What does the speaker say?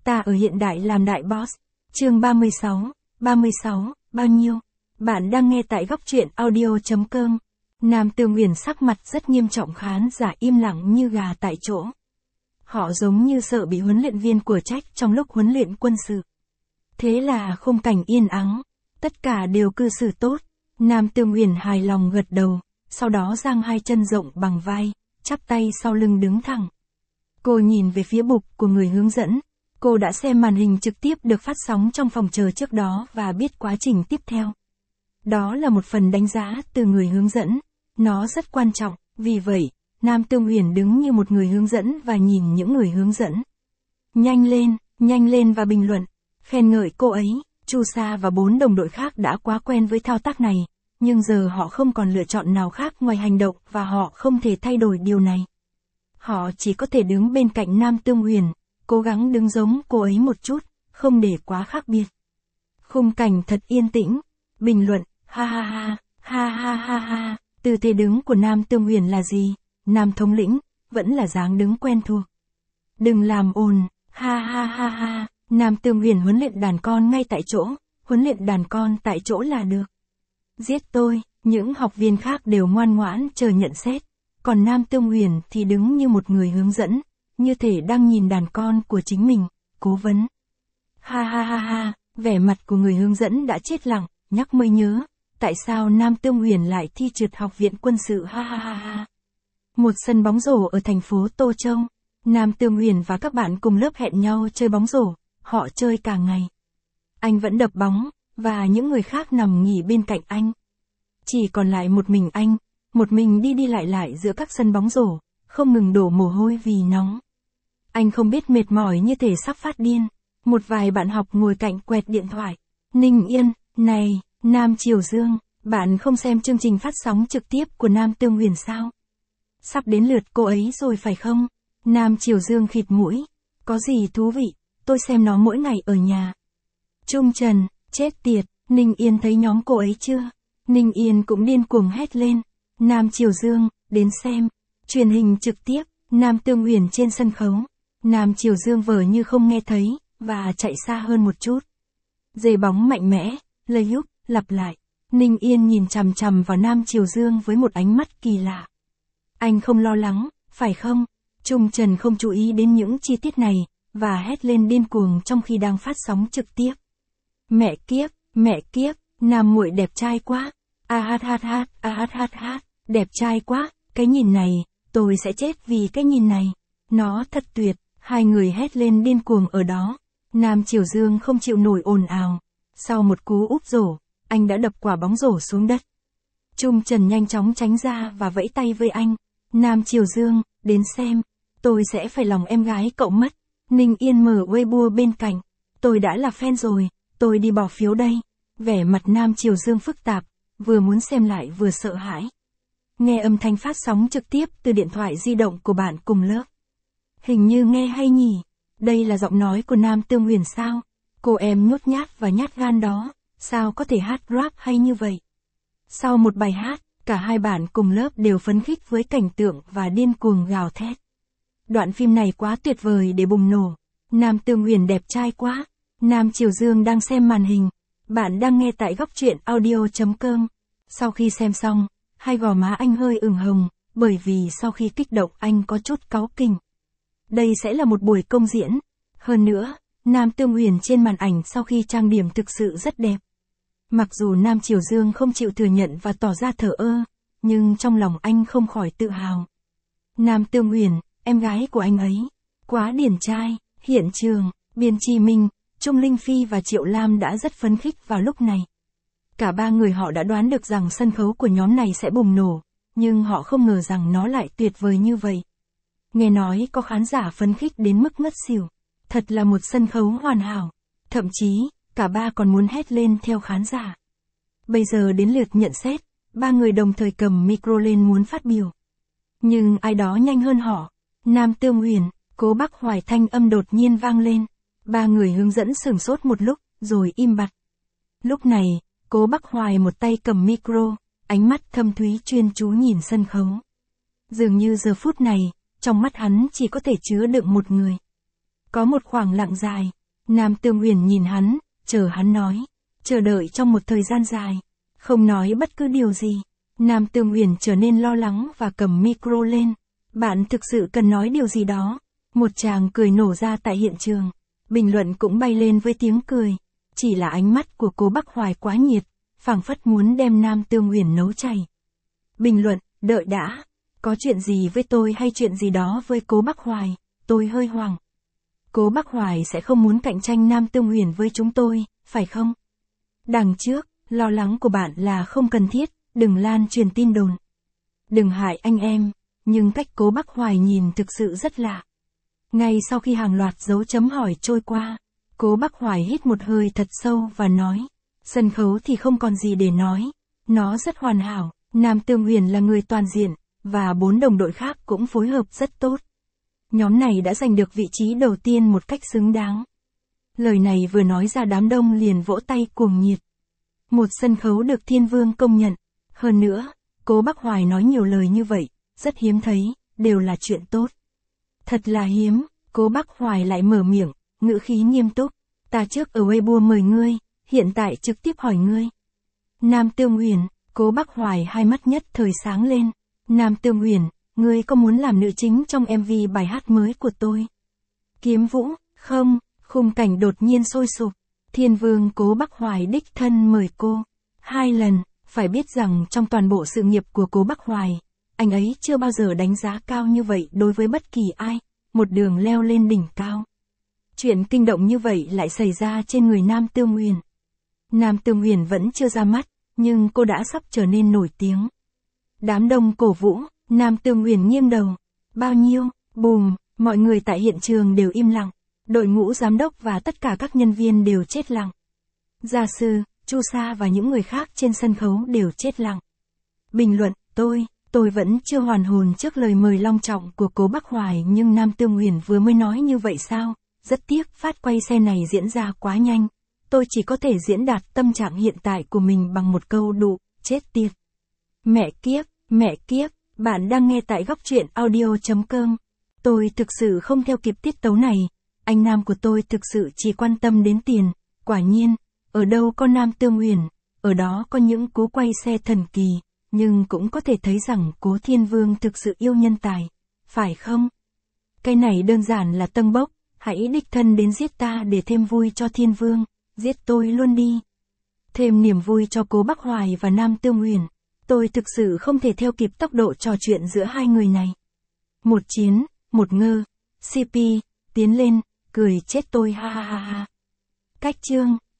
Ta ở hiện đại làm đại boss. Chương 36, bao nhiêu? Bạn đang nghe tại góc truyện audio.com. Nam Tương Huyền sắc mặt rất nghiêm trọng, khán giả im lặng như gà tại chỗ. Họ giống như sợ bị huấn luyện viên của trách trong lúc huấn luyện quân sự. Thế là khung cảnh yên ắng, tất cả đều cư xử tốt. Nam Tương Huyền hài lòng gật đầu, sau đó giang hai chân rộng bằng vai, chắp tay sau lưng đứng thẳng. Cô nhìn về phía bục của người hướng dẫn. Cô đã xem màn hình trực tiếp được phát sóng trong phòng chờ trước đó và biết quá trình tiếp theo. Đó là một phần đánh giá từ người hướng dẫn. Nó rất quan trọng, vì vậy, Nam Tương Huyền đứng như một người hướng dẫn và nhìn những người hướng dẫn. Nhanh lên và bình luận, khen ngợi cô ấy. Chu Sa và 4 đồng đội khác đã quá quen với thao tác này, nhưng giờ họ không còn lựa chọn nào khác ngoài hành động và họ không thể thay đổi điều này. Họ chỉ có thể đứng bên cạnh Nam Tương Huyền, cố gắng đứng giống cô ấy một chút, không để quá khác biệt. Khung cảnh thật yên tĩnh. Bình luận, ha. Tư thế đứng của Nam Tương Huyền là gì? Nam thống lĩnh, vẫn là dáng đứng quen thuộc. Đừng làm ồn, ha. Nam Tương Huyền huấn luyện đàn con ngay tại chỗ, huấn luyện đàn con tại chỗ là được. Giết tôi, những học viên khác đều ngoan ngoãn chờ nhận xét, còn Nam Tương Huyền thì đứng như một người hướng dẫn, như thể đang nhìn đàn con của chính mình, cố vấn. Ha, vẻ mặt của người hướng dẫn đã chết lặng, nhắc mới nhớ, tại sao Nam Tương Huyền lại thi trượt học viện quân sự ha. Một sân bóng rổ ở thành phố Tô Châu, Nam Tương Huyền và các bạn cùng lớp hẹn nhau chơi bóng rổ, họ chơi cả ngày. Anh vẫn đập bóng, và những người khác nằm nghỉ bên cạnh anh. Chỉ còn lại một mình anh, một mình đi lại giữa các sân bóng rổ, không ngừng đổ mồ hôi vì nóng. Anh không biết mệt mỏi như thể sắp phát điên. Một vài bạn học ngồi cạnh quẹt điện thoại. Ninh Yên, này, Nam Triều Dương, bạn không xem chương trình phát sóng trực tiếp của Nam Tương Huyền sao? Sắp đến lượt cô ấy rồi phải không? Nam Triều Dương khịt mũi. Có gì thú vị, tôi xem nó mỗi ngày ở nhà. Trung Trần, chết tiệt, Ninh Yên thấy nhóm cô ấy chưa? Ninh Yên cũng điên cuồng hét lên. Nam Triều Dương, đến xem. Truyền hình trực tiếp, Nam Tương Huyền trên sân khấu. Nam Triều Dương vờ như không nghe thấy, và chạy xa hơn một chút. Giày bóng mạnh mẽ, lây húc, lặp lại. Ninh Yên nhìn chằm chằm vào Nam Triều Dương với một ánh mắt kỳ lạ. Anh không lo lắng, phải không? Trung Trần không chú ý đến những chi tiết này, và hét lên điên cuồng trong khi đang phát sóng trực tiếp. Mẹ kiếp, Nam muội đẹp trai quá. Đẹp trai quá, cái nhìn này, tôi sẽ chết vì cái nhìn này. Nó thật tuyệt, hai người hét lên điên cuồng ở đó. Nam Triều Dương không chịu nổi ồn ào. Sau một cú úp rổ, anh đã đập quả bóng rổ xuống đất. Trung Trần nhanh chóng tránh ra và vẫy tay với anh. Nam Triều Dương, đến xem. Tôi sẽ phải lòng em gái cậu mất. Ninh Yên mở Weibo bên cạnh. Tôi đã là fan rồi, tôi đi bỏ phiếu đây. Vẻ mặt Nam Triều Dương phức tạp, vừa muốn xem lại vừa sợ hãi. Nghe âm thanh phát sóng trực tiếp từ điện thoại di động của bạn cùng lớp. Hình như nghe hay nhỉ? Đây là giọng nói của Nam Tương Huyền sao? Cô em nhút nhát và nhát gan đó, sao có thể hát rap hay như vậy? Sau một bài hát, cả hai bạn cùng lớp đều phấn khích với cảnh tượng và điên cuồng gào thét. Đoạn phim này quá tuyệt vời để bùng nổ. Nam Tương Huyền đẹp trai quá. Nam Triều Dương đang xem màn hình. Bạn đang nghe tại góc truyện audio.com. Sau khi xem xong, hai gò má anh hơi ửng hồng, bởi vì sau khi kích động anh có chút cáu kỉnh. Đây sẽ là một buổi công diễn. Hơn nữa, Nam Tương Huyền trên màn ảnh sau khi trang điểm thực sự rất đẹp. Mặc dù Nam Triều Dương không chịu thừa nhận và tỏ ra thờ ơ, nhưng trong lòng anh không khỏi tự hào. Nam Tương Huyền, em gái của anh ấy, quá điển trai. Hiện trường, Biên Chi Minh, Trung Linh Phi và Triệu Lam đã rất phấn khích vào lúc này. Cả ba người họ đã đoán được rằng sân khấu của nhóm này sẽ bùng nổ, nhưng họ không ngờ rằng nó lại tuyệt vời như vậy. Nghe nói có khán giả phấn khích đến mức ngất xỉu. Thật là một sân khấu hoàn hảo. Thậm chí, cả ba còn muốn hét lên theo khán giả. Bây giờ đến lượt nhận xét, ba người đồng thời cầm micro lên muốn phát biểu. Nhưng ai đó nhanh hơn họ. Nam Tương Huyền, Cố Bắc Hoài thanh âm đột nhiên vang lên. Ba người hướng dẫn sửng sốt một lúc, rồi im bặt. Lúc này, Cố Bắc Hoài một tay cầm micro, ánh mắt thâm thúy chuyên chú nhìn sân khấu. Dường như giờ phút này, trong mắt hắn chỉ có thể chứa đựng một người. Có một khoảng lặng dài. Nam Tương Uyển nhìn hắn, chờ hắn nói. Chờ đợi trong một thời gian dài. Không nói bất cứ điều gì. Nam Tương Uyển trở nên lo lắng và cầm micro lên. Bạn thực sự cần nói điều gì đó. Một tràng cười nổ ra tại hiện trường. Bình luận cũng bay lên với tiếng cười. Chỉ là ánh mắt của Cố Bắc Hoài quá nhiệt, phảng phất muốn đem Nam Tương Uyển nấu chảy. Bình luận, đợi đã. Có chuyện gì với tôi hay chuyện gì đó với Cố Bắc Hoài, tôi hơi hoảng. Cố Bắc Hoài sẽ không muốn cạnh tranh Nam Tương Uyển với chúng tôi, phải không? Đằng trước, lo lắng của bạn là không cần thiết, đừng lan truyền tin đồn. Đừng hại anh em, nhưng cách Cố Bắc Hoài nhìn thực sự rất lạ. Ngay sau khi hàng loạt dấu chấm hỏi trôi qua, Cố Bắc Hoài hít một hơi thật sâu và nói, sân khấu thì không còn gì để nói, nó rất hoàn hảo, Nam Tương Uyển là người toàn diện, và 4 đồng đội khác cũng phối hợp rất tốt. Nhóm này đã giành được vị trí đầu tiên một cách xứng đáng. Lời này vừa nói ra đám đông liền vỗ tay cuồng nhiệt. Một sân khấu được Thiên Vương công nhận. Hơn nữa, Cố Bắc Hoài nói nhiều lời như vậy, rất hiếm thấy, đều là chuyện tốt. Thật là hiếm, Cố Bắc Hoài lại mở miệng, ngữ khí nghiêm túc. Ta trước ở Weibo mời ngươi, hiện tại trực tiếp hỏi ngươi. Nam Tương Uyển, Cố Bắc Hoài hai mắt nhất thời sáng lên. Nam Tương Uyển, ngươi có muốn làm nữ chính trong MV bài hát mới của tôi? Kiếm Vũ, không, khung cảnh đột nhiên sôi sục. Thiên Vương Cố Bắc Hoài đích thân mời cô. 2 lần, phải biết rằng trong toàn bộ sự nghiệp của Cố Bắc Hoài, anh ấy chưa bao giờ đánh giá cao như vậy đối với bất kỳ ai, một đường leo lên đỉnh cao. Chuyện kinh động như vậy lại xảy ra trên người Nam Tương Uyển. Nam Tương Uyển vẫn chưa ra mắt, nhưng cô đã sắp trở nên nổi tiếng. Đám đông cổ vũ, Nam Tương Uyển nghiêng đầu. Bao nhiêu, bùm, mọi người tại hiện trường đều im lặng. Đội ngũ giám đốc và tất cả các nhân viên đều chết lặng. Gia sư, Chu Sa và những người khác trên sân khấu đều chết lặng. Bình luận, tôi vẫn chưa hoàn hồn trước lời mời long trọng của Cố Bắc Hoài, nhưng Nam Tương Uyển vừa mới nói như vậy sao? Rất tiếc phát quay xe này diễn ra quá nhanh. Tôi chỉ có thể diễn đạt tâm trạng hiện tại của mình bằng một câu đụ, chết tiệt. Mẹ kiếp, bạn đang nghe tại góc truyện audio.com. Tôi thực sự không theo kịp tiết tấu này. Anh Nam của tôi thực sự chỉ quan tâm đến tiền. Quả nhiên, ở đâu có Nam Tương Uyển, ở đó có những cú quay xe thần kỳ. Nhưng cũng có thể thấy rằng Cố Thiên Vương thực sự yêu nhân tài. Phải không? Cái này đơn giản là tâng bốc. Hãy đích thân đến giết ta để thêm vui cho Thiên Vương. Giết tôi luôn đi. Thêm niềm vui cho Cố Bắc Hoài và Nam Tương Uyển. Tôi thực sự không thể theo kịp tốc độ trò chuyện giữa hai người này. Một chiến, một ngơ. CP, tiến lên, cười chết tôi ha ha ha ha. Cách chương.